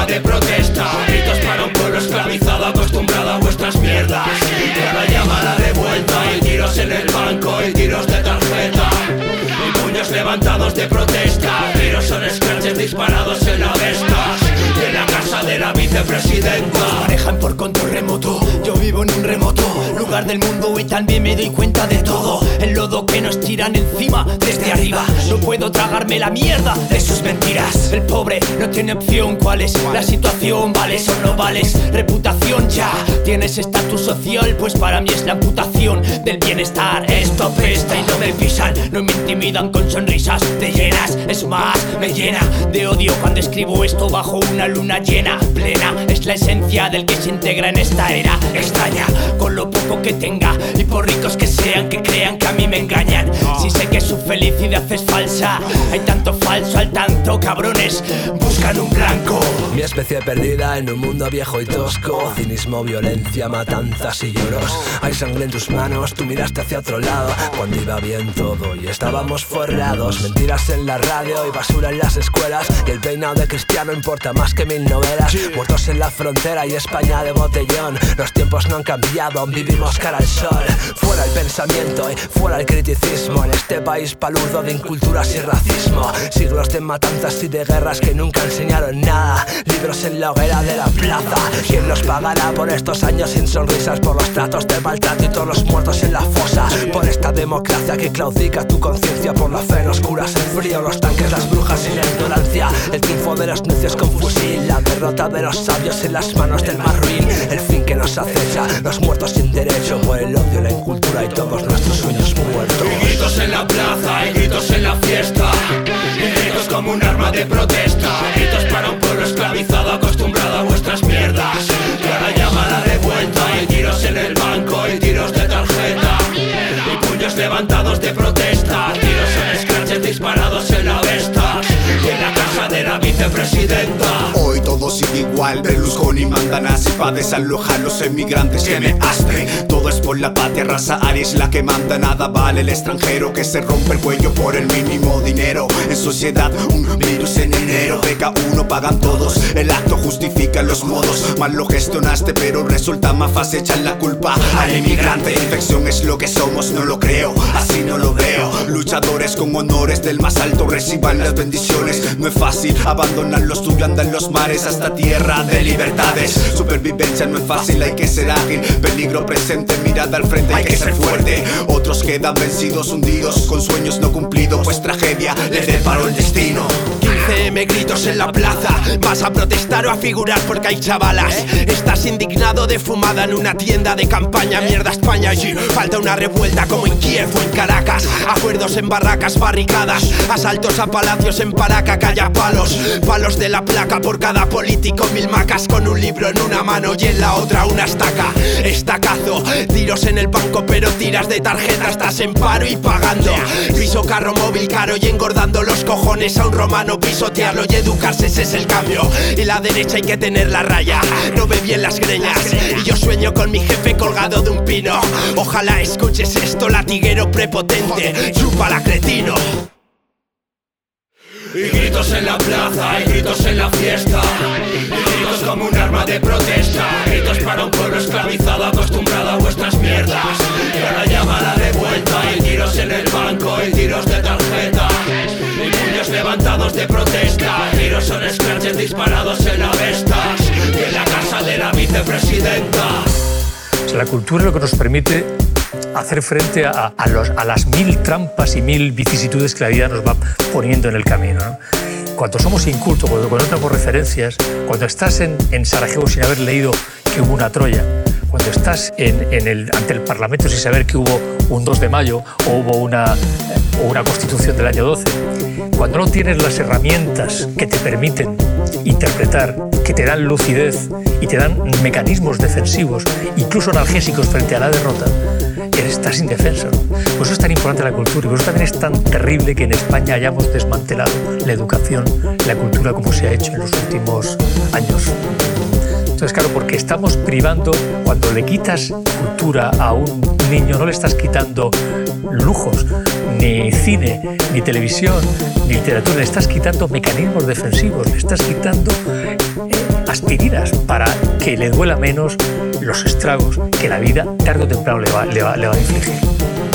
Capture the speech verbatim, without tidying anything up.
arma de protesta. Gritos para un pueblo esclavizado, acostumbrado a vuestras mierdas. Y ahora llama la revuelta, y tiros en el banco, y tiros de tarjeta, y puños levantados de protesta. Tiros son scratches disparados en avestas y en la casa de la vicepresidenta. Nos manejan por control remoto, yo vivo en un remoto lugar del mundo y también me doy cuenta de todo. El lodo que nos tiran encima desde arriba, no puedo tragarme la mierda de sus mentiras. El pobre no tiene opción, ¿cuál es la situación? ¿Vales o no vales? Reputación ya, tienes estatus social, pues para mí es la amputación del bienestar. Esto pesta y no me pisan, no me intimidan con sonrisas de llenas. Es más, me llena de odio cuando escribo esto bajo una luna llena plena. Es la esencia del que se integra en esta era extraña, con lo poco que tenga y por ricos que sean, que crean que a mí me engañan. Si sé que su felicidad es falsa, hay tanto falso al tanto, cabrones buscan un blanco. Mi especie perdida en un mundo viejo y tosco, cinismo, violencia, matanzas y lloros. Hay sangre en tus manos, tú miraste hacia otro lado cuando iba bien todo y estábamos forrados. Mentiras en la radio y basura en las escuelas, y el peinado de cristiano importa más que mil novelas. Muertos en la frontera y España de botellón. Los tiempos no han cambiado, vivimos cara al sol. Fuera el pensamiento y fuera el criticismo, en este país palurdo de inculturas y racismo. Siglos de matanzas y de guerras que nunca enseñaron nada. Libros en la hoguera de la plaza. ¿Quién nos pagará por estos años sin sonrisas? Por los tratos de maltrato y todos los muertos en la fosa. Por esta democracia que claudica tu conciencia. Por la fe en los curas, el frío, los tanques, las brujas y la ignorancia. El triunfo de los necios con fusil, la derrota de los sabios en las manos del más ruin. El fin que nos acecha, los muertos sin derecho. Por el odio, la incultura y todos nuestros sueños muertos. Y gritos en la plaza, y gritos en la fiesta, y gritos como un arma de protesta. Gritos para un pueblo esclavizado, acostumbrado a vuestras mierdas. Y ahora llama la revuelta, y tiros en el banco, y tiros de tarjeta, y puños levantados de protesta. Tiros son scratches disparados en avestas y en la casa de la vicepresidenta. Hoy todo sigue igual, Berlusconi manda nazi pa' desalojar los emigrantes que me astre. Todo es por la patria, raza aria es la que manda. Nada vale el extranjero que se rompe el cuello por el mínimo dinero. En sociedad un virus en enero, pega uno, pagan todos. El acto justifica los modos, mal lo gestionaste pero resulta más fácil echar la culpa al inmigrante. Infección es lo que somos, no lo creo, así no lo veo. Luchadores con honores del más alto reciban las bendiciones. No es fácil abandonar lo suyo, andar en los mares hasta tierra de libertades. Supervivencia no es fácil, hay que ser ágil. Peligro presente, mirada al frente, hay que ser fuerte. Otros quedan vencidos, hundidos, con sueños no cumplidos, pues tragedia les deparó el destino. quince eme gritos en la plaza, vas a protestar o a figurar porque hay chavalas. Estás indignado de fumada en una tienda de campaña. Mierda España allí, falta una revuelta como en Kiev o en Caracas. Acuerdos en barracas, barricadas, asaltos a palacios en Paraca, calla palos. Palos de la placa por cada político, mil macas con un libro en una mano y en la otra una estaca. Estacazo, tiros en el banco pero tiras de tarjeta, estás en paro y pagando. Piso carro móvil caro y engordando los cojones a un romano, pisotearlo y educarse, ese es el cambio. Y la derecha hay que tener la raya, no ve bien las greñas. Y yo sueño con mi jefe colgado de un pino. Ojalá escuches esto, latiguero prepotente, chúpala cretino. Y gritos en la plaza, y gritos en la fiesta, y gritos como un arma de protesta. Gritos para un pueblo esclavizado, acostumbrado a vuestras mierdas. Y ahora llama la revuelta, y tiros en el banco, y tiros de tarjeta, y puños levantados de protesta. Tiros son scratches disparados en avestas y en la casa de la vicepresidenta. O sea, la cultura es lo que nos permite hacer frente a, a, los, a las mil trampas y mil vicisitudes que la vida nos va poniendo en el camino, ¿no? Cuando somos incultos, cuando, cuando no tenemos referencias, cuando estás en, en Sarajevo sin haber leído que hubo una Troya, cuando estás en, en el, ante el Parlamento sin saber que hubo un dos de mayo o hubo una, o una Constitución del año doce, cuando no tienes las herramientas que te permiten interpretar, que te dan lucidez y te dan mecanismos defensivos, incluso analgésicos frente a la derrota, estás indefenso, ¿no? Por eso es tan importante la cultura y por eso también es tan terrible que en España hayamos desmantelado la educación, la cultura como se ha hecho en los últimos años. Entonces, claro, porque estamos privando, cuando le quitas cultura a un niño, no le estás quitando lujos, ni cine, ni televisión, ni literatura, le estás quitando mecanismos defensivos, le estás quitando... Eh, aspirinas para que le duela menos los estragos que la vida tarde o temprano le va, le va, le va a infligir.